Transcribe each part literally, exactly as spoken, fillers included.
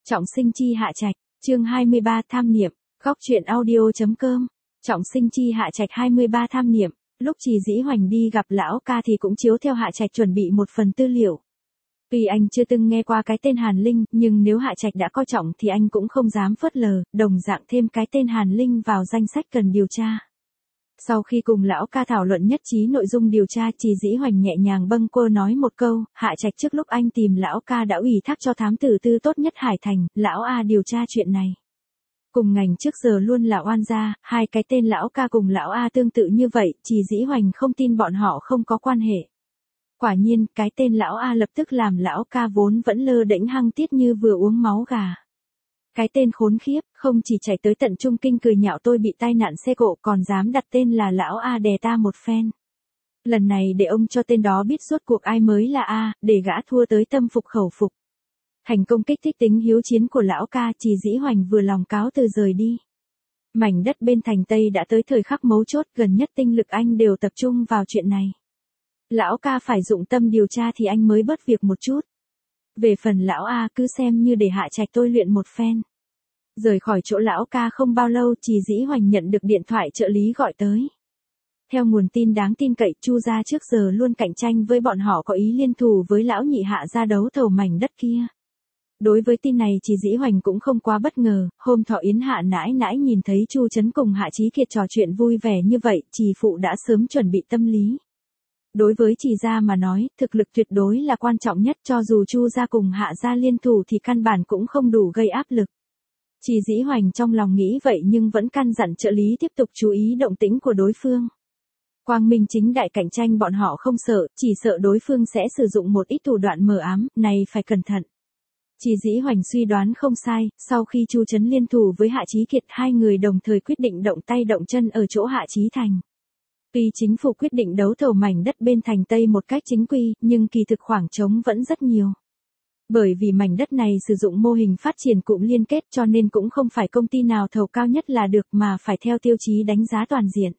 Trọng sinh chi Hạ Trạch, chương hai mươi ba tham niệm, góc truyện audio.com. Trọng sinh chi Hạ Trạch hai mươi ba tham niệm, lúc Trì Dĩ Hoành đi gặp lão ca thì cũng chiếu theo Hạ Trạch chuẩn bị một phần tư liệu. Tuy anh chưa từng nghe qua cái tên Hàn Linh, nhưng nếu Hạ Trạch đã coi trọng thì anh cũng không dám phớt lờ, đồng dạng thêm cái tên Hàn Linh vào danh sách cần điều tra. Sau khi cùng lão ca thảo luận nhất trí nội dung điều tra, Trì Dĩ Hoành nhẹ nhàng bâng quơ nói một câu, Hạ Trạch trước lúc anh tìm lão ca đã ủy thác cho thám tử tư tốt nhất Hải Thành, lão A điều tra chuyện này. Cùng ngành trước giờ luôn là oan gia, hai cái tên lão ca cùng lão A tương tự như vậy, Trì Dĩ Hoành không tin bọn họ không có quan hệ. Quả nhiên, cái tên lão A lập tức làm lão ca vốn vẫn lơ đễnh hăng tiết như vừa uống máu gà. Cái tên khốn khiếp, không chỉ chạy tới tận Trung Kinh cười nhạo tôi bị tai nạn xe cộ còn dám đặt tên là lão A đè ta một phen. Lần này để ông cho tên đó biết rốt cuộc ai mới là A, để gã thua tới tâm phục khẩu phục. Thành công kích thích tính hiếu chiến của lão ca, Trì Dĩ Hoành vừa lòng cáo từ rời đi. Mảnh đất bên thành Tây đã tới thời khắc mấu chốt, gần nhất tinh lực anh đều tập trung vào chuyện này. Lão ca phải dụng tâm điều tra thì anh mới bớt việc một chút. Về phần lão A cứ xem như để Hạ Trạch tôi luyện một phen. Rời khỏi chỗ lão ca không bao lâu, Trì Dĩ Hoành nhận được điện thoại trợ lý gọi tới. Theo nguồn tin đáng tin cậy, Chu gia trước giờ luôn cạnh tranh với bọn họ có ý liên thủ với lão nhị Hạ gia đấu thầu mảnh đất kia. Đối với tin này Trì Dĩ Hoành cũng không quá bất ngờ, hôm thọ yến Hạ nãi nãi nhìn thấy Chu Trấn cùng Hạ Chí Kiệt trò chuyện vui vẻ như vậy, Trì phụ đã sớm chuẩn bị tâm lý. Đối với Trì gia mà nói, thực lực tuyệt đối là quan trọng nhất, cho dù Chu gia cùng Hạ gia liên thủ thì căn bản cũng không đủ gây áp lực. Trì Dĩ Hoành trong lòng nghĩ vậy nhưng vẫn căn dặn trợ lý tiếp tục chú ý động tĩnh của đối phương. Quang minh chính đại cạnh tranh bọn họ không sợ, chỉ sợ đối phương sẽ sử dụng một ít thủ đoạn mờ ám, này phải cẩn thận. Trì Dĩ Hoành suy đoán không sai, sau khi Chu Trấn liên thủ với Hạ Chí Kiệt, hai người đồng thời quyết định động tay động chân ở chỗ Hạ Chí Thành. Tuy chính phủ quyết định đấu thầu mảnh đất bên thành Tây một cách chính quy, nhưng kỳ thực khoảng trống vẫn rất nhiều. Bởi vì mảnh đất này sử dụng mô hình phát triển cụm liên kết cho nên cũng không phải công ty nào thầu cao nhất là được mà phải theo tiêu chí đánh giá toàn diện.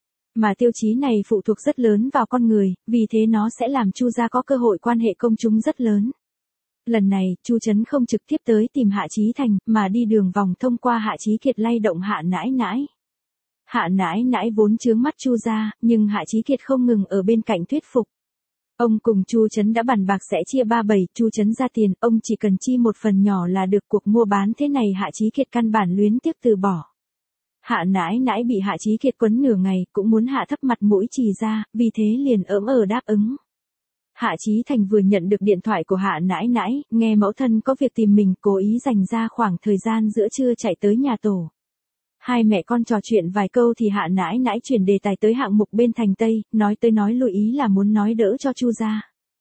Mà tiêu chí này phụ thuộc rất lớn vào con người, vì thế nó sẽ làm Chu gia có cơ hội quan hệ công chúng rất lớn. Lần này, Chu Trấn không trực tiếp tới tìm Hạ Chí Thành, mà đi đường vòng thông qua Hạ Chí Kiệt lay động Hạ nãi nãi. Hạ nãi nãi vốn chướng mắt Chu gia, nhưng Hạ Chí Kiệt không ngừng ở bên cạnh thuyết phục. Ông cùng Chu Trấn đã bàn bạc sẽ chia ba bảy, Chu Trấn ra tiền, ông chỉ cần chi một phần nhỏ là được, cuộc mua bán thế này Hạ Chí Kiệt căn bản luyến tiếc từ bỏ. Hạ nãi nãi bị Hạ Chí Kiệt quấn nửa ngày, cũng muốn hạ thấp mặt mũi Trì gia, vì thế liền ỡm ờ đáp ứng. Hạ Chí Thành vừa nhận được điện thoại của Hạ nãi nãi, nghe mẫu thân có việc tìm mình, cố ý dành ra khoảng thời gian giữa trưa chạy tới nhà tổ. Hai mẹ con trò chuyện vài câu thì Hạ nãi nãi chuyển đề tài tới hạng mục bên thành Tây, nói tới nói lui ý là muốn nói đỡ cho Chu gia.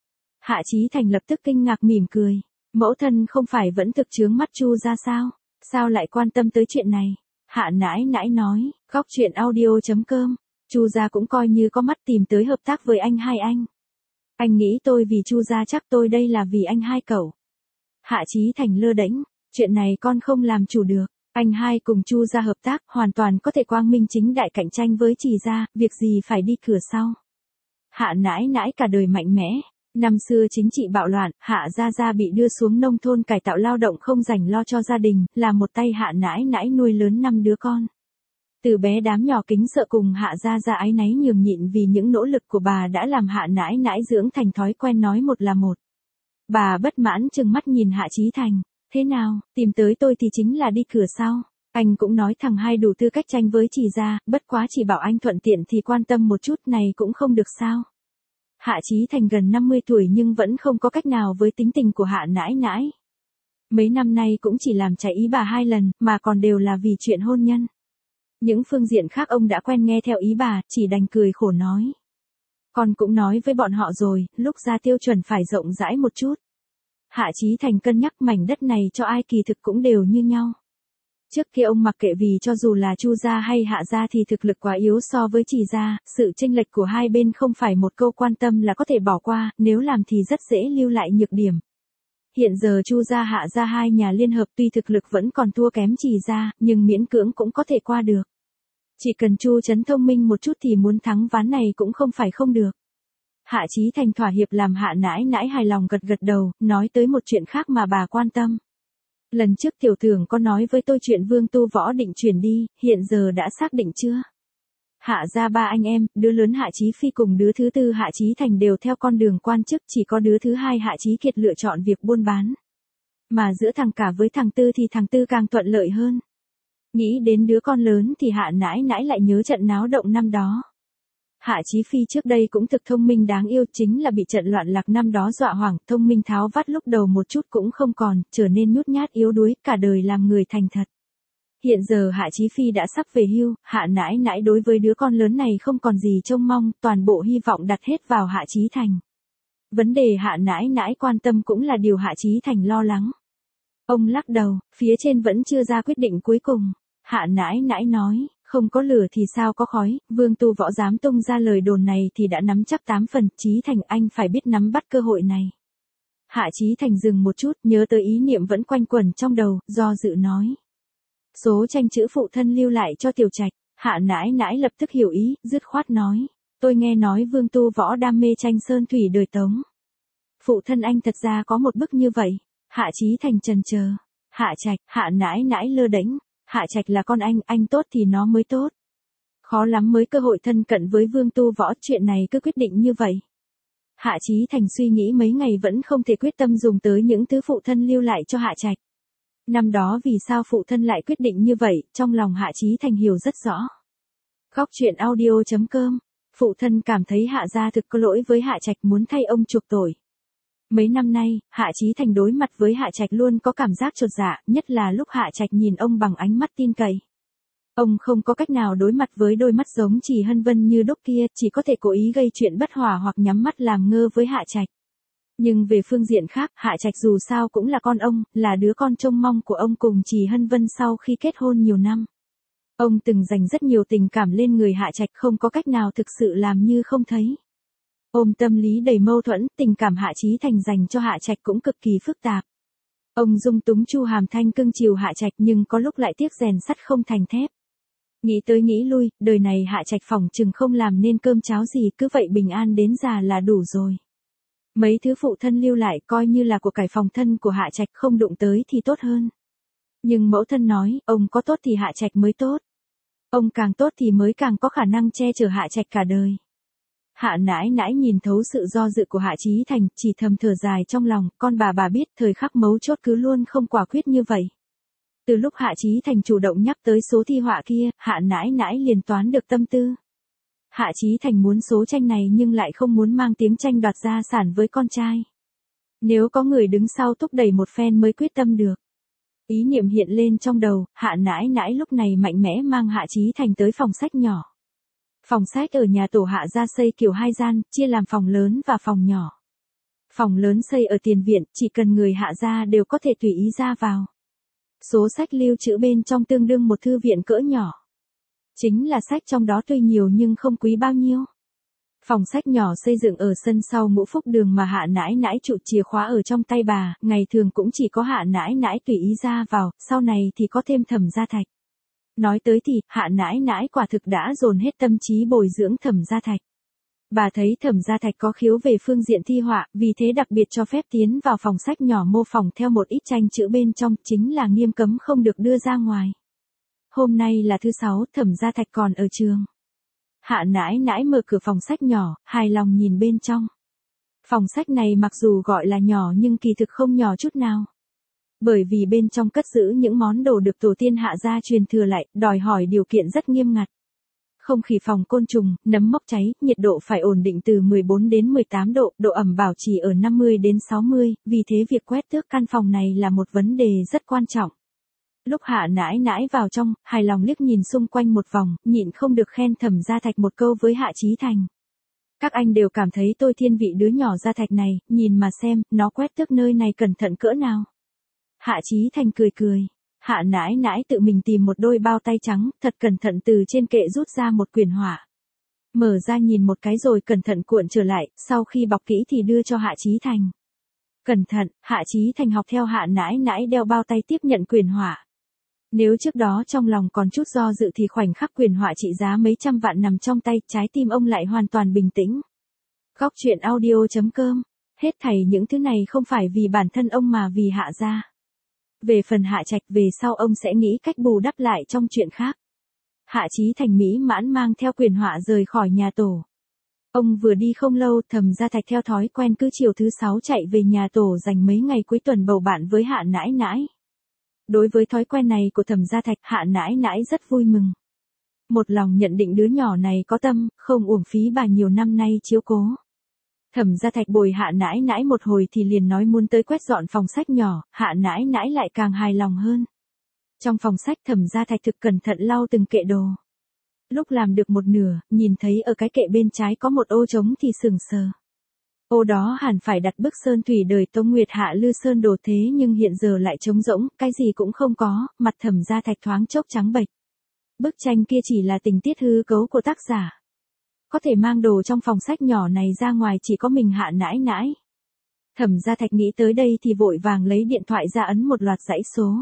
Hạ Chí Thành lập tức kinh ngạc mỉm cười, mẫu thân không phải vẫn thực chướng mắt Chu gia sao, sao lại quan tâm tới chuyện này? Hạ nãi nãi nói, góc truyện audio.com, Chu gia cũng coi như có mắt tìm tới hợp tác với anh hai anh. Anh nghĩ tôi vì Chu gia chắc tôi đây là vì anh hai cậu. Hạ Chí Thành lơ đễnh, chuyện này con không làm chủ được. Anh hai cùng Chu gia hợp tác, hoàn toàn có thể quang minh chính đại cạnh tranh với Trì gia, việc gì phải đi cửa sau. Hạ nãi nãi cả đời mạnh mẽ, năm xưa chính trị bạo loạn, Hạ gia gia bị đưa xuống nông thôn cải tạo lao động không rảnh lo cho gia đình, là một tay Hạ nãi nãi nuôi lớn năm đứa con. Từ bé đám nhỏ kính sợ cùng Hạ gia gia áy náy nhường nhịn vì những nỗ lực của bà đã làm Hạ nãi nãi dưỡng thành thói quen nói một là một. Bà bất mãn trừng mắt nhìn Hạ Chí Thành. Thế nào, tìm tới tôi thì chính là đi cửa sau. Anh cũng nói thằng hai đủ tư cách tranh với Trì gia, bất quá chỉ bảo anh thuận tiện thì quan tâm một chút này cũng không được sao. Hạ Chí Thành gần năm mươi tuổi nhưng vẫn không có cách nào với tính tình của Hạ nãi nãi. Mấy năm nay cũng chỉ làm trái ý bà hai lần, mà còn đều là vì chuyện hôn nhân. Những phương diện khác ông đã quen nghe theo ý bà, chỉ đành cười khổ nói. Con cũng nói với bọn họ rồi, lúc ra tiêu chuẩn phải rộng rãi một chút. Hạ Chí Thành cân nhắc mảnh đất này cho ai kỳ thực cũng đều như nhau. Trước kia ông mặc kệ vì cho dù là Chu gia hay Hạ gia thì thực lực quá yếu so với Trì gia, sự chênh lệch của hai bên không phải một câu quan tâm là có thể bỏ qua, nếu làm thì rất dễ lưu lại nhược điểm. Hiện giờ Chu gia Hạ gia hai nhà liên hợp tuy thực lực vẫn còn thua kém Trì gia, nhưng miễn cưỡng cũng có thể qua được. Chỉ cần Chu Trấn thông minh một chút thì muốn thắng ván này cũng không phải không được. Hạ Chí Thành thỏa hiệp làm Hạ nãi nãi hài lòng gật gật đầu, nói tới một chuyện khác mà bà quan tâm. Lần trước tiểu tưởng có nói với tôi chuyện Vương Tu Võ định chuyển đi, hiện giờ đã xác định chưa? Hạ gia ba anh em, đứa lớn Hạ Chí Phi cùng đứa thứ tư Hạ Chí Thành đều theo con đường quan chức, chỉ có đứa thứ hai Hạ Chí Kiệt lựa chọn việc buôn bán. Mà giữa thằng cả với thằng tư thì thằng tư càng thuận lợi hơn. Nghĩ đến đứa con lớn thì Hạ nãi nãi lại nhớ trận náo động năm đó. Hạ Chí Phi trước đây cũng thực thông minh đáng yêu, chính là bị trận loạn lạc năm đó dọa hoảng, thông minh tháo vắt lúc đầu một chút cũng không còn, trở nên nhút nhát yếu đuối, cả đời làm người thành thật. Hiện giờ Hạ Chí Phi đã sắp về hưu, Hạ nãi nãi đối với đứa con lớn này không còn gì trông mong, toàn bộ hy vọng đặt hết vào Hạ Chí Thành. Vấn đề Hạ nãi nãi quan tâm cũng là điều Hạ Chí Thành lo lắng. Ông lắc đầu, phía trên vẫn chưa ra quyết định cuối cùng. Hạ nãi nãi nói, không có lửa thì sao có khói, Vương Tu Võ dám tung ra lời đồn này thì đã nắm chắc tám phần, Chí Thành anh phải biết nắm bắt cơ hội này. Hạ Chí Thành dừng một chút, nhớ tới ý niệm vẫn quanh quẩn trong đầu, do dự nói. Số tranh chữ phụ thân lưu lại cho Tiểu Trạch. Hạ nãi nãi lập tức hiểu ý, dứt khoát nói. Tôi nghe nói Vương Tu Võ đam mê tranh sơn thủy đời Tống. Phụ thân anh thật ra có một bức như vậy. Hạ Chí Thành chần chờ. Hạ Trạch, Hạ nãi nãi lơ đễnh. Hạ Trạch là con anh, anh tốt thì nó mới tốt. Khó lắm mới cơ hội thân cận với Vương Tu Võ, chuyện này cứ quyết định như vậy. Hạ Chí Thành suy nghĩ mấy ngày vẫn không thể quyết tâm dùng tới những thứ phụ thân lưu lại cho Hạ Trạch. Năm đó vì sao phụ thân lại quyết định như vậy, trong lòng Hạ Chí Thành hiểu rất rõ. Góc truyện audio chấm com. Phụ thân cảm thấy Hạ gia thực có lỗi với Hạ Trạch, muốn thay ông chuộc tội. Mấy năm nay, Hạ Chí Thành đối mặt với Hạ Trạch luôn có cảm giác chột dạ, nhất là lúc Hạ Trạch nhìn ông bằng ánh mắt tin cậy. Ông không có cách nào đối mặt với đôi mắt giống Trì Hân Vân như đúc kia, chỉ có thể cố ý gây chuyện bất hòa hoặc nhắm mắt làm ngơ với Hạ Trạch. Nhưng về phương diện khác, Hạ Trạch dù sao cũng là con ông, là đứa con trông mong của ông cùng Trì Hân Vân sau khi kết hôn nhiều năm. Ông từng dành rất nhiều tình cảm lên người Hạ Trạch, không có cách nào thực sự làm như không thấy. Ôm tâm lý đầy mâu thuẫn, tình cảm Hạ Chí Thành dành cho Hạ Trạch cũng cực kỳ phức tạp. Ông dung túng Chu Hàm Thanh cưng chiều Hạ Trạch nhưng có lúc lại tiếc rèn sắt không thành thép. Nghĩ tới nghĩ lui, đời này Hạ Trạch phỏng chừng không làm nên cơm cháo gì, cứ vậy bình an đến già là đủ rồi. Mấy thứ phụ thân lưu lại coi như là của cải phòng thân của Hạ Trạch, không đụng tới thì tốt hơn. Nhưng mẫu thân nói, ông có tốt thì Hạ Trạch mới tốt. Ông càng tốt thì mới càng có khả năng che chở Hạ Trạch cả đời. Hạ nãi nãi nhìn thấu sự do dự của Hạ Chí Thành, chỉ thầm thở dài trong lòng, con bà bà biết thời khắc mấu chốt cứ luôn không quả quyết như vậy. Từ lúc Hạ Chí Thành chủ động nhắc tới số thi họa kia, Hạ nãi nãi liền toán được tâm tư. Hạ Chí Thành muốn số tranh này nhưng lại không muốn mang tiếng tranh đoạt gia sản với con trai. Nếu có người đứng sau thúc đẩy một phen mới quyết tâm được. Ý niệm hiện lên trong đầu, Hạ nãi nãi lúc này mạnh mẽ mang Hạ Chí Thành tới phòng sách nhỏ. Phòng sách ở nhà tổ Hạ gia xây kiểu hai gian, chia làm phòng lớn và phòng nhỏ. Phòng lớn xây ở tiền viện, chỉ cần người Hạ gia đều có thể tùy ý ra vào. Số sách lưu trữ bên trong tương đương một thư viện cỡ nhỏ. Chính là sách trong đó tuy nhiều nhưng không quý bao nhiêu. Phòng sách nhỏ xây dựng ở sân sau Ngũ Phúc Đường mà Hạ nãi nãi trụ chìa khóa ở trong tay bà, ngày thường cũng chỉ có Hạ nãi nãi tùy ý ra vào, sau này thì có thêm Thẩm Gia Thạch. Nói tới thì, Hạ nãi nãi quả thực đã dồn hết tâm trí bồi dưỡng Thẩm Gia Thạch. Bà thấy Thẩm Gia Thạch có khiếu về phương diện thi họa, vì thế đặc biệt cho phép tiến vào phòng sách nhỏ mô phỏng theo một ít tranh chữ bên trong, chính là nghiêm cấm không được đưa ra ngoài. Hôm nay là thứ sáu, Thẩm Gia Thạch còn ở trường. Hạ nãi nãi mở cửa phòng sách nhỏ, hài lòng nhìn bên trong. Phòng sách này mặc dù gọi là nhỏ nhưng kỳ thực không nhỏ chút nào. Bởi vì bên trong cất giữ những món đồ được tổ tiên Hạ gia truyền thừa lại, đòi hỏi điều kiện rất nghiêm ngặt. Không khí phòng côn trùng, nấm mốc cháy, nhiệt độ phải ổn định từ mười bốn đến mười tám độ, độ ẩm bảo trì ở năm mươi đến sáu mươi, vì thế việc quét tước căn phòng này là một vấn đề rất quan trọng. Lúc Hạ nãi nãi vào trong, hài lòng liếc nhìn xung quanh một vòng, nhịn không được khen Thẩm Gia Thạch một câu với Hạ Chí Thành. Các anh đều cảm thấy tôi thiên vị đứa nhỏ Gia Thạch này, nhìn mà xem, nó quét tước nơi này cẩn thận cỡ nào. Hạ Chí Thành cười cười. Hạ nãi nãi tự mình tìm một đôi bao tay trắng, thật cẩn thận từ trên kệ rút ra một quyển họa. Mở ra nhìn một cái rồi cẩn thận cuộn trở lại, sau khi bọc kỹ thì đưa cho Hạ Chí Thành. Cẩn thận, Hạ Chí Thành học theo Hạ nãi nãi đeo bao tay tiếp nhận quyển họa. Nếu trước đó trong lòng còn chút do dự thì khoảnh khắc quyển họa trị giá mấy trăm vạn nằm trong tay, trái tim ông lại hoàn toàn bình tĩnh. Góc truyện audio chấm com. Hết thảy những thứ này không phải vì bản thân ông mà vì Hạ gia. Về phần Hạ Trạch về sau ông sẽ nghĩ cách bù đắp lại trong chuyện khác. Hạ Chí Thành mỹ mãn mang theo quyền họa rời khỏi nhà tổ. Ông vừa đi không lâu, Thẩm Gia Thạch theo thói quen cứ chiều thứ sáu chạy về nhà tổ dành mấy ngày cuối tuần bầu bạn với Hạ nãi nãi. Đối với thói quen này của Thẩm Gia Thạch, Hạ nãi nãi rất vui mừng. Một lòng nhận định đứa nhỏ này có tâm, không uổng phí bà nhiều năm nay chiếu cố. Thẩm Gia Thạch bồi Hạ nãi nãi một hồi thì liền nói muốn tới quét dọn phòng sách nhỏ, Hạ nãi nãi lại càng hài lòng hơn. Trong phòng sách Thẩm Gia Thạch thực cẩn thận lau từng kệ đồ. Lúc làm được một nửa, nhìn thấy ở cái kệ bên trái có một ô trống thì sừng sờ. Ô đó hẳn phải đặt bức sơn thủy đời Tống Nguyệt Hạ Lư Sơn đồ thế nhưng hiện giờ lại trống rỗng, cái gì cũng không có, mặt Thẩm Gia Thạch thoáng chốc trắng bệch. Bức tranh kia chỉ là tình tiết hư cấu của tác giả. Có thể mang đồ trong phòng sách nhỏ này ra ngoài chỉ có mình Hạ nãi nãi. Thẩm Gia Thạch nghĩ tới đây thì vội vàng lấy điện thoại ra ấn một loạt dãy số.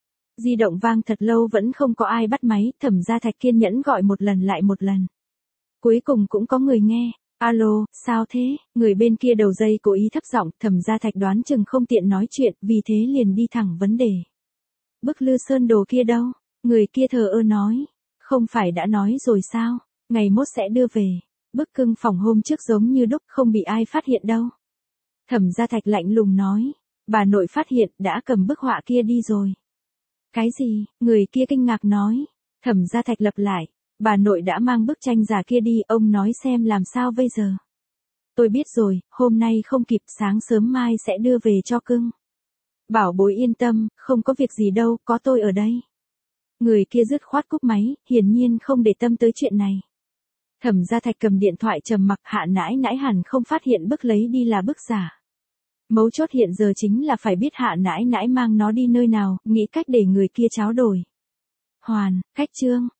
Di động vang thật lâu vẫn không có ai bắt máy, Thẩm Gia Thạch kiên nhẫn gọi một lần lại một lần. Cuối cùng cũng có người nghe. Alo, sao thế? Người bên kia đầu dây cố ý thấp giọng, Thẩm Gia Thạch đoán chừng không tiện nói chuyện, vì thế liền đi thẳng vấn đề. Bức Lư Sơn đồ kia đâu? Người kia thờ ơ nói. Không phải đã nói rồi sao? Ngày mốt sẽ đưa về. Bức cưng phòng hôm trước giống như đúc, không bị ai phát hiện đâu. Thẩm Gia Thạch lạnh lùng nói. Bà nội phát hiện, đã cầm bức họa kia đi rồi. Cái gì? Người kia kinh ngạc nói. Thẩm Gia Thạch lặp lại. Bà nội đã mang bức tranh giả kia đi, ông nói xem làm sao bây giờ. Tôi biết rồi, hôm nay không kịp, sáng sớm mai sẽ đưa về cho cưng. Bảo bối yên tâm, không có việc gì đâu, có tôi ở đây. Người kia dứt khoát cúp máy, hiển nhiên không để tâm tới chuyện này. Thẩm Gia Thạch cầm điện thoại trầm mặc, Hạ nãi nãi hẳn không phát hiện bức lấy đi là bức giả. Mấu chốt hiện giờ chính là phải biết Hạ nãi nãi mang nó đi nơi nào, nghĩ cách để người kia tráo đổi. Hoàn, cách chương.